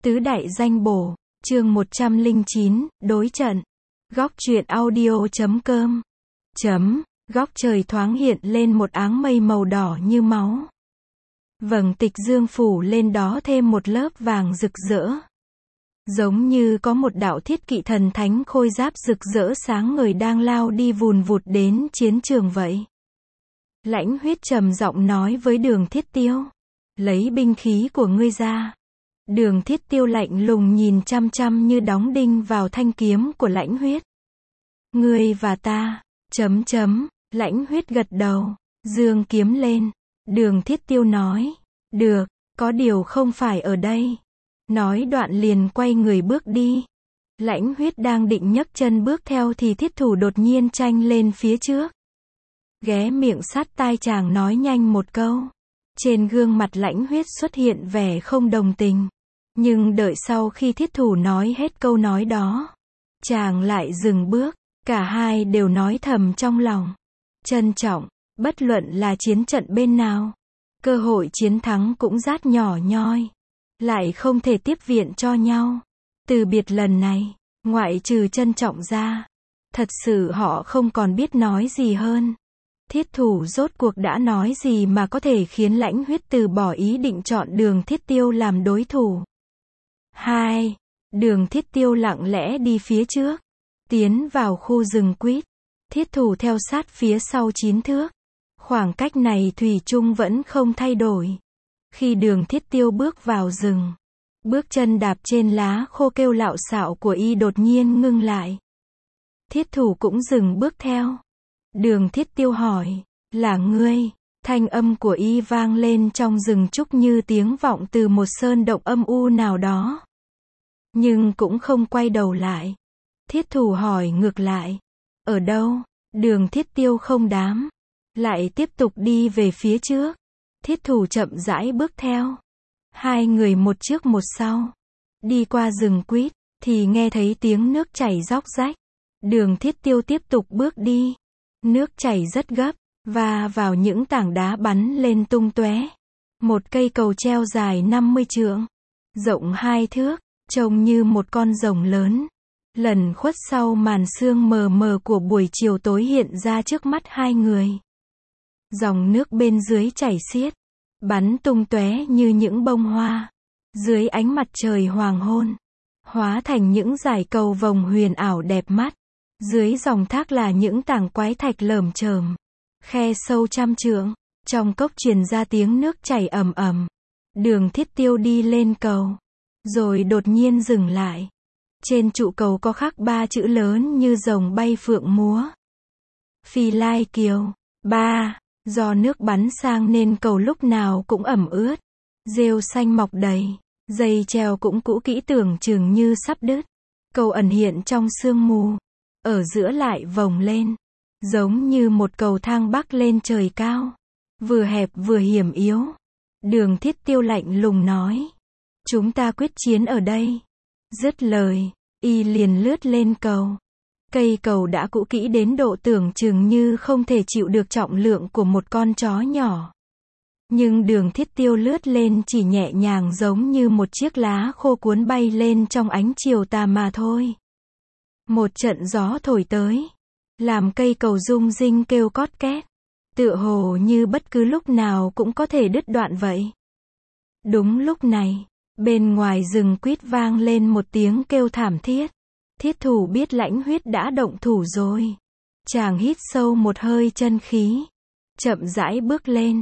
Tứ đại danh bổ, chương 109, đối trận. Góc truyện audio.com. Góc trời thoáng hiện lên một áng mây màu đỏ như máu. Vầng tịch dương phủ lên đó thêm một lớp vàng rực rỡ. Giống như có một đạo thiết kỵ thần thánh khôi giáp rực rỡ sáng ngời đang lao đi vùn vụt đến chiến trường vậy. Lãnh Huyết trầm giọng nói với Đường Thiết Tiêu. Lấy binh khí của ngươi ra. Đường Thiết Tiêu lạnh lùng nhìn chăm chăm như đóng đinh vào thanh kiếm của Lãnh Huyết. Ngươi và ta, Lãnh Huyết gật đầu, giương kiếm lên. Đường Thiết Tiêu nói, được, có điều không phải ở đây. Nói đoạn liền quay người bước đi. Lãnh Huyết đang định nhấc chân bước theo thì Thiết Thủ đột nhiên chanh lên phía trước. Ghé miệng sát tai chàng nói nhanh một câu. Trên gương mặt Lãnh Huyết xuất hiện vẻ không đồng tình. Nhưng đợi sau khi Thiết Thủ nói hết câu nói đó, chàng lại dừng bước. Cả hai đều nói thầm trong lòng. Trân trọng, bất luận là chiến trận bên nào, cơ hội chiến thắng cũng rát nhỏ nhoi. Lại không thể tiếp viện cho nhau. Từ biệt lần này, ngoại trừ trân trọng ra, thật sự họ không còn biết nói gì hơn. Thiết Thủ rốt cuộc đã nói gì mà có thể khiến Lãnh Huyết từ bỏ ý định chọn Đường Thiết Tiêu làm đối thủ. Đường Thiết Tiêu lặng lẽ đi phía trước, tiến vào khu rừng quýt. Thiết Thủ theo sát phía sau 9 thước. Khoảng cách này thủy chung vẫn không thay đổi. Khi Đường Thiết Tiêu bước vào rừng, bước chân đạp trên lá khô kêu lạo xạo của y đột nhiên ngưng lại. Thiết Thủ cũng dừng bước theo. Đường Thiết Tiêu hỏi, là ngươi? Thanh âm của y vang lên trong rừng trúc như tiếng vọng từ một sơn động âm u nào đó. Nhưng cũng không quay đầu lại. Thiết Thủ hỏi ngược lại, ở đâu? Đường Thiết Tiêu không đáp, lại tiếp tục đi về phía trước. Thiết Thủ chậm rãi bước theo. Hai người một trước một sau. Đi qua rừng quýt, thì nghe thấy tiếng nước chảy róc rách. Đường Thiết Tiêu tiếp tục bước đi. Nước chảy rất gấp, và vào những tảng đá bắn lên tung tóe. Một cây cầu treo dài 50 trượng, rộng 2 thước, trông như một con rồng lớn. Lẩn khuất sau màn sương mờ mờ của buổi chiều tối hiện ra trước mắt hai người. Dòng nước bên dưới chảy xiết, bắn tung tóe như những bông hoa. Dưới ánh mặt trời hoàng hôn, hóa thành những dải cầu vồng huyền ảo đẹp mắt. Dưới dòng thác là những tảng quái thạch lởm chởm. Khe sâu trăm trượng, trong cốc truyền ra tiếng nước chảy ầm ầm. Đường Thiết Tiêu đi lên cầu, rồi đột nhiên dừng lại. Trên trụ cầu có khắc 3 chữ lớn như rồng bay phượng múa. Phi Lai Kiều. Do nước bắn sang nên cầu lúc nào cũng ẩm ướt. Rêu xanh mọc đầy. Dây treo cũng cũ kỹ tưởng chừng như sắp đứt. Cầu ẩn hiện trong sương mù. Ở giữa lại vòng lên. Giống như một cầu thang bắc lên trời cao. Vừa hẹp vừa hiểm yếu. Đường Thiết Tiêu lạnh lùng nói. Chúng ta quyết chiến ở đây. Dứt lời, y liền lướt lên cầu. Cây cầu đã cũ kỹ đến độ tưởng chừng như không thể chịu được trọng lượng của một con chó nhỏ. Nhưng Đường Thiết Tiêu lướt lên chỉ nhẹ nhàng giống như một chiếc lá khô cuốn bay lên trong ánh chiều tà mà thôi. Một trận gió thổi tới, làm cây cầu rung rinh kêu cót két, tựa hồ như bất cứ lúc nào cũng có thể đứt đoạn vậy. Đúng lúc này, bên ngoài rừng quýt vang lên một tiếng kêu thảm thiết. Thiết Thủ biết Lãnh Huyết đã động thủ rồi. Chàng hít sâu một hơi chân khí, chậm rãi bước lên.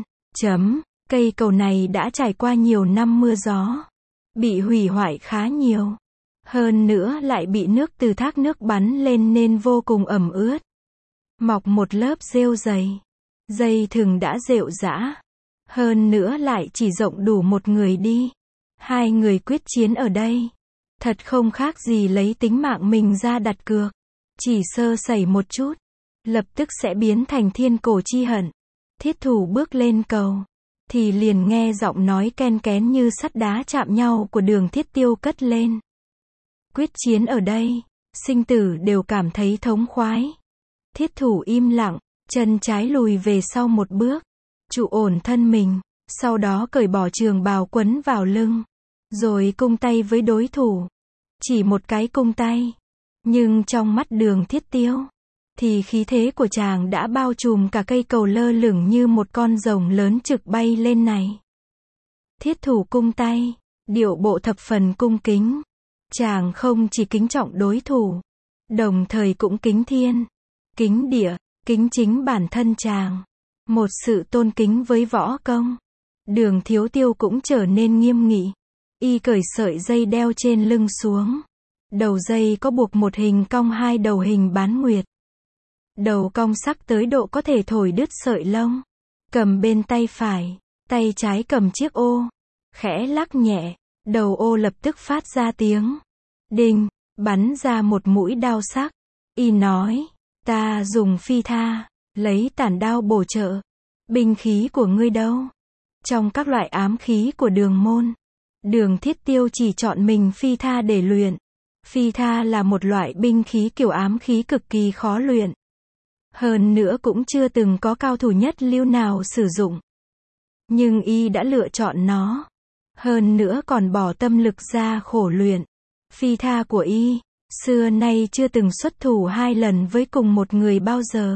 Cây cầu này đã trải qua nhiều năm mưa gió, bị hủy hoại khá nhiều. Hơn nữa lại bị nước từ thác nước bắn lên nên vô cùng ẩm ướt. Mọc một lớp rêu dày. Dây thừng đã rệu rã. Hơn nữa lại chỉ rộng đủ một người đi. Hai người quyết chiến ở đây. Thật không khác gì lấy tính mạng mình ra đặt cược. Chỉ sơ sẩy một chút, lập tức sẽ biến thành thiên cổ chi hận. Thiết Thủ bước lên cầu, thì liền nghe giọng nói ken kén như sắt đá chạm nhau của Đường Thiết Tiêu cất lên. Quyết chiến ở đây, sinh tử đều cảm thấy thống khoái. Thiết Thủ im lặng, chân trái lùi về sau một bước, trụ ổn thân mình, sau đó cởi bỏ trường bào quấn vào lưng. rồi cung tay với đối thủ. Chỉ một cái cung tay. Nhưng trong mắt Đường Thiết Tiêu, thì khí thế của chàng đã bao trùm cả cây cầu lơ lửng như một con rồng lớn trực bay lên này. Thiết thủ cung tay, điệu bộ thập phần cung kính. Chàng không chỉ kính trọng đối thủ, đồng thời cũng kính thiên, kính địa, kính chính bản thân chàng. Một sự tôn kính với võ công. Đường Thiếu Tiêu cũng trở nên nghiêm nghị. Y cởi sợi dây đeo trên lưng xuống. Đầu dây có buộc một hình cong hai đầu hình bán nguyệt. Đầu cong sắc tới độ có thể thổi đứt sợi lông. Cầm bên tay phải, tay trái cầm chiếc ô. Khẽ lắc nhẹ, đầu ô lập tức phát ra tiếng đinh, bắn ra một mũi đao sắc. Y nói, ta dùng phi tha, lấy tản đao bổ trợ. Binh khí của ngươi đâu? Trong các loại ám khí của Đường môn, Đường Thiết Tiêu chỉ chọn mình phi tha để luyện. Phi tha là một loại binh khí kiểu ám khí cực kỳ khó luyện. Hơn nữa cũng chưa từng có cao thủ nhất lưu nào sử dụng. Nhưng y đã lựa chọn nó. Hơn nữa còn bỏ tâm lực ra khổ luyện. Phi tha của y, xưa nay chưa từng xuất thủ 2 lần với cùng một người bao giờ.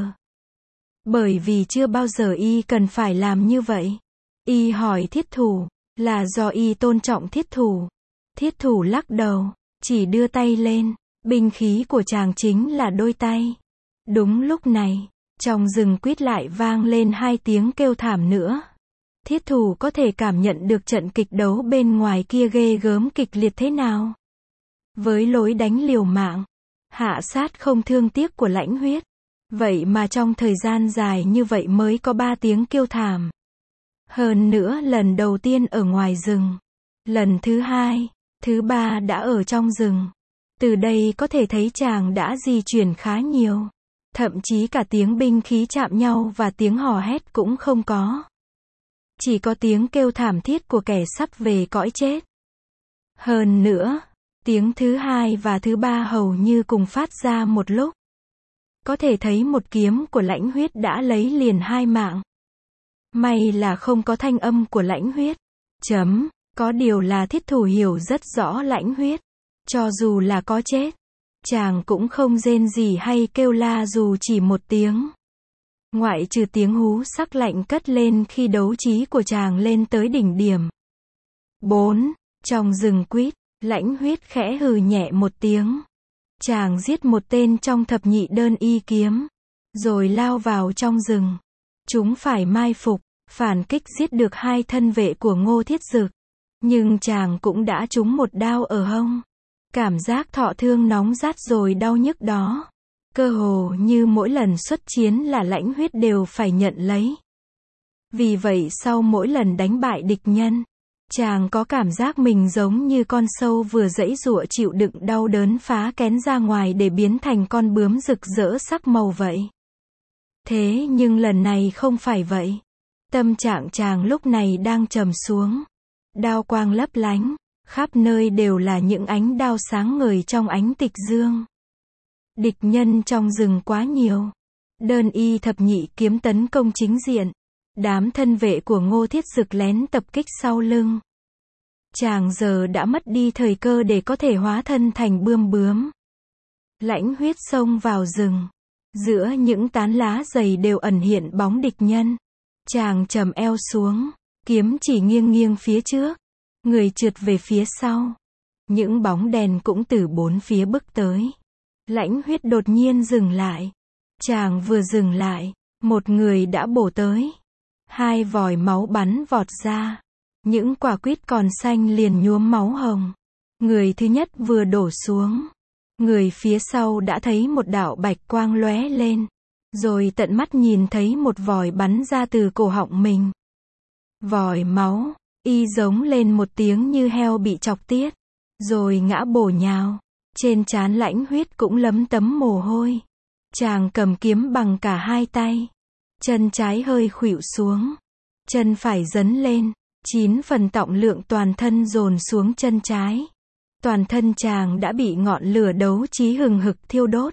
Bởi vì chưa bao giờ y cần phải làm như vậy. Y hỏi thiết thủ, là do y tôn trọng thiết thủ. Thiết thủ lắc đầu, chỉ đưa tay lên. Binh khí của chàng chính là đôi tay. Đúng lúc này, trong rừng quýt lại vang lên 2 tiếng kêu thảm nữa. Thiết thủ có thể cảm nhận được trận kịch đấu bên ngoài kia ghê gớm kịch liệt thế nào. Với lối đánh liều mạng, hạ sát không thương tiếc của Lãnh Huyết. Vậy mà trong thời gian dài như vậy mới có 3 tiếng kêu thảm. Hơn nữa lần đầu tiên ở ngoài rừng. Lần thứ 2, thứ 3 đã ở trong rừng. Từ đây có thể thấy chàng đã di chuyển khá nhiều. Thậm chí cả tiếng binh khí chạm nhau và tiếng hò hét cũng không có. Chỉ có tiếng kêu thảm thiết của kẻ sắp về cõi chết. Hơn nữa, tiếng thứ 2 và thứ 3 hầu như cùng phát ra một lúc. Có thể thấy một kiếm của Lãnh Huyết đã lấy liền 2 mạng. May là không có thanh âm của Lãnh Huyết. Có điều là thiết thủ hiểu rất rõ Lãnh Huyết. Cho dù là có chết, chàng cũng không rên gì hay kêu la dù chỉ một tiếng. Ngoại trừ tiếng hú sắc lạnh cất lên khi đấu trí của chàng lên tới đỉnh điểm. 4. Trong rừng quýt, Lãnh Huyết khẽ hừ nhẹ một tiếng. Chàng giết một tên trong thập nhị đơn y kiếm, rồi lao vào trong rừng. Chúng phải mai phục, phản kích giết được 2 thân vệ của Ngô Thiết Dực. Nhưng chàng cũng đã trúng một đao ở hông. Cảm giác thọ thương nóng rát rồi đau nhức đó. Cơ hồ như mỗi lần xuất chiến là Lãnh Huyết đều phải nhận lấy. Vì vậy sau mỗi lần đánh bại địch nhân, chàng có cảm giác mình giống như con sâu vừa giãy giụa chịu đựng đau đớn phá kén ra ngoài để biến thành con bướm rực rỡ sắc màu vậy. Thế nhưng lần này không phải vậy. Tâm trạng chàng lúc này đang trầm xuống. Đao quang lấp lánh, khắp nơi đều là những ánh đao sáng ngời trong ánh tịch dương. Địch nhân trong rừng quá nhiều. Đơn y thập nhị kiếm tấn công chính diện. Đám thân vệ của Ngô Thiết Dực lén tập kích sau lưng. Chàng giờ đã mất đi thời cơ để có thể hóa thân thành bươm bướm. Lãnh Huyết xông vào rừng. Giữa những tán lá dày đều ẩn hiện bóng địch nhân. Chàng trầm eo xuống, kiếm chỉ nghiêng nghiêng phía trước. Người trượt về phía sau. Những bóng đèn cũng từ 4 phía bước tới. Lãnh Huyết đột nhiên dừng lại. Chàng vừa dừng lại, một người đã bổ tới. 2 vòi máu bắn vọt ra. Những quả quýt còn xanh liền nhuốm máu hồng. Người thứ nhất vừa đổ xuống. Người phía sau đã thấy một đạo bạch quang lóe lên. Rồi tận mắt nhìn thấy một vòi bắn ra từ cổ họng mình. Vòi máu, y giống lên một tiếng như heo bị chọc tiết. Rồi ngã bổ nhào. Trên trán Lãnh Huyết cũng lấm tấm mồ hôi. Chàng cầm kiếm bằng cả 2 tay. Chân trái hơi khuỵu xuống. Chân phải dấn lên. 9 phần trọng lượng toàn thân dồn xuống chân trái. Toàn thân chàng đã bị ngọn lửa đấu trí hừng hực thiêu đốt.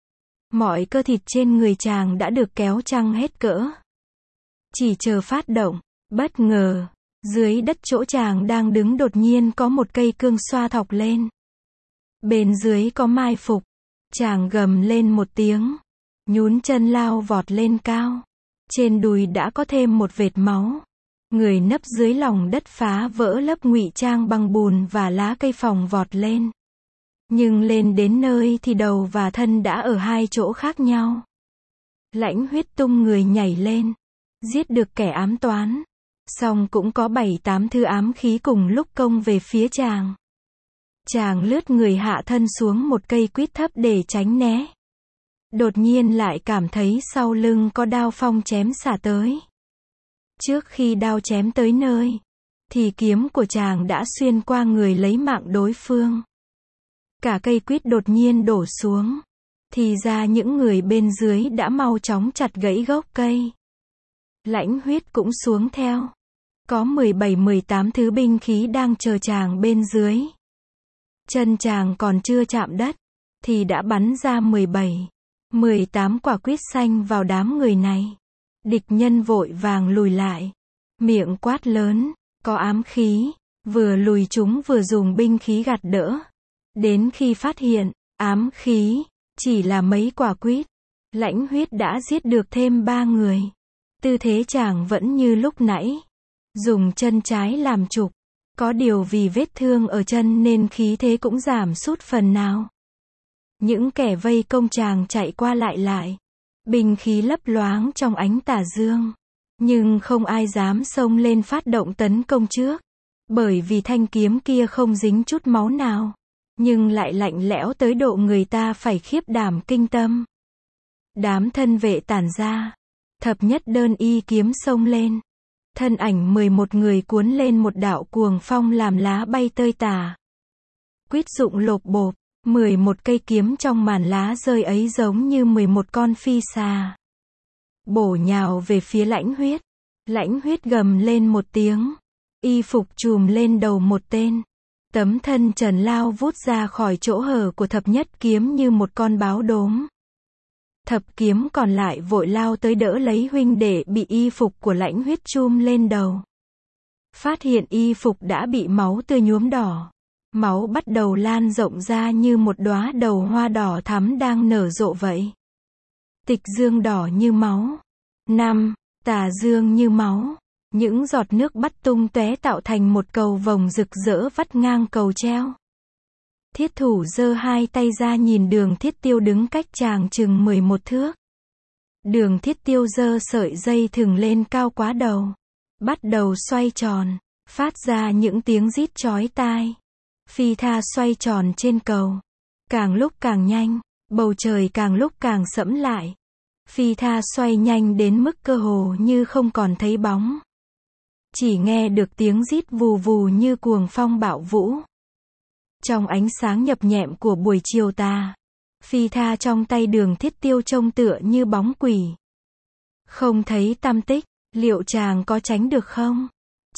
Mọi cơ thịt trên người chàng đã được kéo căng hết cỡ. Chỉ chờ phát động. Bất ngờ, Dưới đất chỗ chàng đang đứng đột nhiên có một cây cương xoa thọc lên. Bên dưới có mai phục. Chàng gầm lên một tiếng, nhún chân lao vọt lên cao. Trên đùi đã có thêm một vệt máu. Người nấp dưới lòng đất phá vỡ lớp ngụy trang bằng bùn và lá cây phòng vọt lên. Nhưng lên đến nơi thì đầu và thân đã ở hai chỗ khác nhau. Lãnh Huyết tung người nhảy lên, giết được kẻ ám toán. Song cũng có 7-8 thứ ám khí cùng lúc công về phía chàng. Chàng lướt người hạ thân xuống một cây quýt thấp để tránh né. Đột nhiên lại cảm thấy sau lưng có đao phong chém xả tới. Trước khi đao chém tới nơi, thì kiếm của chàng đã xuyên qua người lấy mạng đối phương. Cả cây quýt đột nhiên đổ xuống. Thì ra những người bên dưới đã mau chóng chặt gãy gốc cây. Lãnh Huyết cũng xuống theo. Có 17-18 thứ binh khí đang chờ chàng bên dưới. Chân chàng còn chưa chạm đất, thì đã bắn ra 17-18 quả quýt xanh vào đám người này. Địch nhân vội vàng lùi lại. Miệng quát lớn, có ám khí. Vừa lùi chúng vừa dùng binh khí gạt đỡ. Đến khi phát hiện, ám khí, chỉ là mấy quả quýt. Lãnh Huyết đã giết được thêm 3 người. Tư thế chàng vẫn như lúc nãy. Dùng chân trái làm trục. Có điều vì vết thương ở chân nên khí thế cũng giảm sút phần nào. Những kẻ vây công chàng chạy qua lại. Binh khí lấp loáng trong ánh tà dương. Nhưng không ai dám xông lên phát động tấn công trước. Bởi vì thanh kiếm kia không dính chút máu nào. Nhưng lại lạnh lẽo tới độ người ta phải khiếp đảm kinh tâm. Đám thân vệ tản ra. Thập nhất đơn y kiếm xông lên. Thân ảnh 11 người cuốn lên một đạo cuồng phong làm lá bay tơi tả. Quýt rụng lộp bộp, 11 cây kiếm trong màn lá rơi ấy giống như 11 con phi xà. Bổ nhào về phía Lãnh Huyết. Lãnh Huyết gầm lên một tiếng. Y phục trùm lên đầu một tên. Tấm thân trần lao vút ra khỏi chỗ hở của thập nhất kiếm như một con báo đốm. Thập kiếm còn lại vội lao tới đỡ lấy huynh đệ bị y phục của Lãnh Huyết chum lên đầu. Phát hiện y phục đã bị máu tươi nhuốm đỏ. Máu bắt đầu lan rộng ra như một đóa đầu hoa đỏ thắm đang nở rộ vậy. Tịch dương đỏ như máu. Tà dương như máu. Những giọt nước bắt tung tóe tạo thành một cầu vồng rực rỡ vắt ngang cầu treo. Thiết thủ giơ hai tay ra nhìn Đường Thiết Tiêu đứng cách chàng chừng 11 thước. Đường Thiết Tiêu giơ sợi dây thừng lên cao quá đầu. Bắt đầu xoay tròn, phát ra những tiếng rít chói tai. Phi tha xoay tròn trên cầu. Càng lúc càng nhanh, bầu trời càng lúc càng sẫm lại. Phi tha xoay nhanh đến mức cơ hồ như không còn thấy bóng. Chỉ nghe được tiếng rít vù vù như cuồng phong bạo vũ. Trong ánh sáng nhập nhẹm của buổi chiều tà, phi tha trong tay Đường Thiết Tiêu trông tựa như bóng quỷ. Không thấy tăm tích, liệu chàng có tránh được không?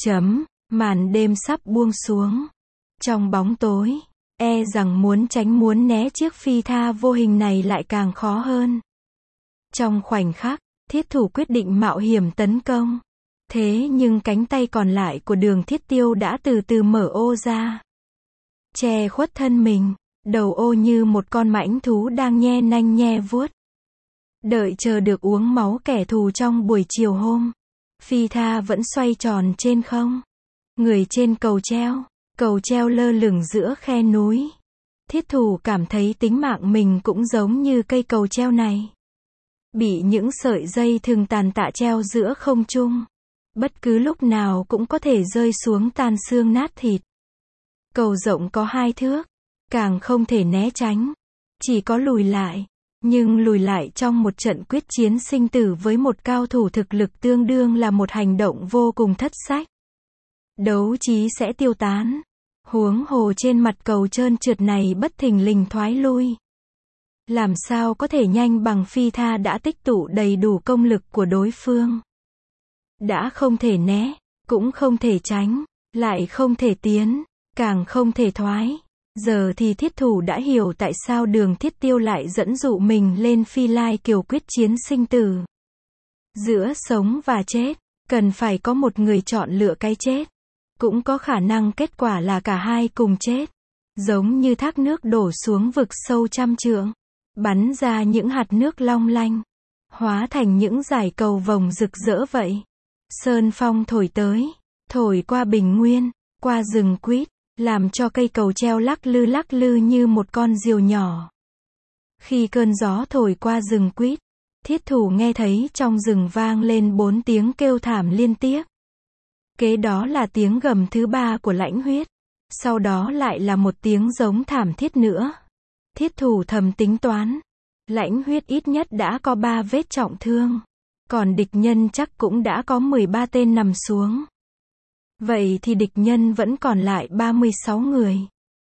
Màn đêm sắp buông xuống. Trong bóng tối, e rằng muốn tránh muốn né chiếc phi tha vô hình này lại càng khó hơn. Trong khoảnh khắc, thiết thủ quyết định mạo hiểm tấn công. Thế nhưng cánh tay còn lại của Đường Thiết Tiêu đã từ từ mở ô ra. Che khuất thân mình, đầu ô như một con mãnh thú đang nhe nanh nhe vuốt. Đợi chờ được uống máu kẻ thù trong buổi chiều hôm. Phi tha vẫn xoay tròn trên không. Người trên cầu treo lơ lửng giữa khe núi. Thiết thủ cảm thấy tính mạng mình cũng giống như cây cầu treo này. Bị những sợi dây thừng tàn tạ treo giữa không trung. Bất cứ lúc nào cũng có thể rơi xuống tan xương nát thịt. Cầu rộng có 2 thước. Càng không thể né tránh. Chỉ có lùi lại. Nhưng lùi lại trong một trận quyết chiến sinh tử với một cao thủ thực lực tương đương là một hành động vô cùng thất sách. Đấu trí sẽ tiêu tán. Huống hồ trên mặt cầu trơn trượt này bất thình lình thoái lui. Làm sao có thể nhanh bằng phi tha đã tích tụ đầy đủ công lực của đối phương. Đã không thể né, cũng không thể tránh, lại không thể tiến, càng không thể thoái. Giờ thì thiết thủ đã hiểu tại sao Đường Thiết Tiêu lại dẫn dụ mình lên phi lai kiều quyết chiến sinh tử. Giữa sống và chết, Cần phải có một người chọn lựa cái chết. Cũng có khả năng kết quả là cả hai cùng chết. Giống như thác nước đổ xuống vực sâu trăm trượng. Bắn ra những hạt nước long lanh. Hóa thành những dải cầu vồng rực rỡ vậy. Sơn phong thổi tới. Thổi qua bình nguyên. Qua rừng quýt. Làm cho cây cầu treo lắc lư như một con diều nhỏ. Khi cơn gió thổi qua rừng quýt, Thiết Thủ nghe thấy trong rừng vang lên 4 tiếng kêu thảm liên tiếp. Kế đó là tiếng gầm thứ 3 của Lãnh Huyết. Sau đó lại là một tiếng giống thảm thiết nữa. Thiết Thủ thầm tính toán. Lãnh Huyết ít nhất đã có 3 vết trọng thương. Còn địch nhân chắc cũng đã có 13 tên nằm xuống. Vậy thì địch nhân vẫn còn lại 36 người.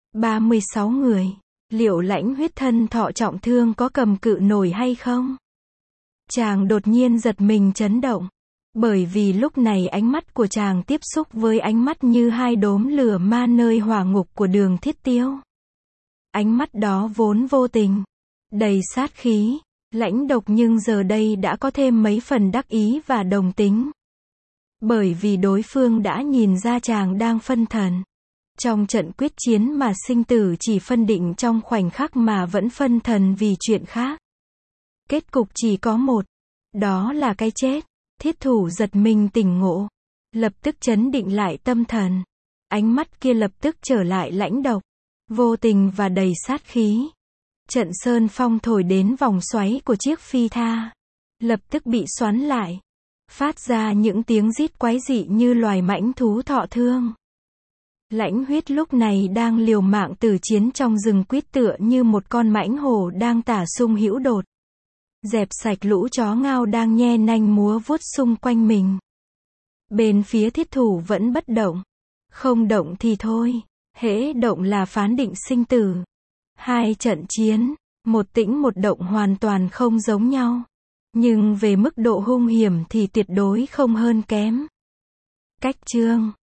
36 người. Liệu Lãnh Huyết thân thọ trọng thương có cầm cự nổi hay không? Chàng đột nhiên giật mình chấn động. Bởi vì lúc này ánh mắt của chàng tiếp xúc với ánh mắt như hai đốm lửa ma nơi hỏa ngục của Đường Thiết Tiêu. Ánh mắt đó vốn vô tình, đầy sát khí, lãnh độc nhưng giờ đây đã có thêm mấy phần đắc ý và đồng tính. Bởi vì đối phương đã nhìn ra chàng đang phân thần. Trong trận quyết chiến mà sinh tử chỉ phân định trong khoảnh khắc mà vẫn phân thần vì chuyện khác. Kết cục chỉ có một. Đó là cái chết. Thiết Thủ giật mình tỉnh ngộ. Lập tức trấn định lại tâm thần. Ánh mắt kia lập tức trở lại lãnh độc. Vô tình và đầy sát khí. Trận sơn phong thổi đến vòng xoáy của chiếc phi tha. Lập tức bị xoắn lại. Phát ra những tiếng rít quái dị như loài mãnh thú thọ thương. Lãnh Huyết lúc này đang liều mạng tử chiến trong rừng quýt tựa như một con mãnh hổ đang tả sung hữu đột. Dẹp sạch lũ chó ngao đang nhe nanh múa vuốt xung quanh mình. Bên phía Thiết Thủ vẫn bất động. Không động thì thôi. Hễ động là phán định sinh tử. Hai trận chiến, một tĩnh một động hoàn toàn không giống nhau. Nhưng về mức độ hung hiểm thì tuyệt đối không hơn kém. Cách chương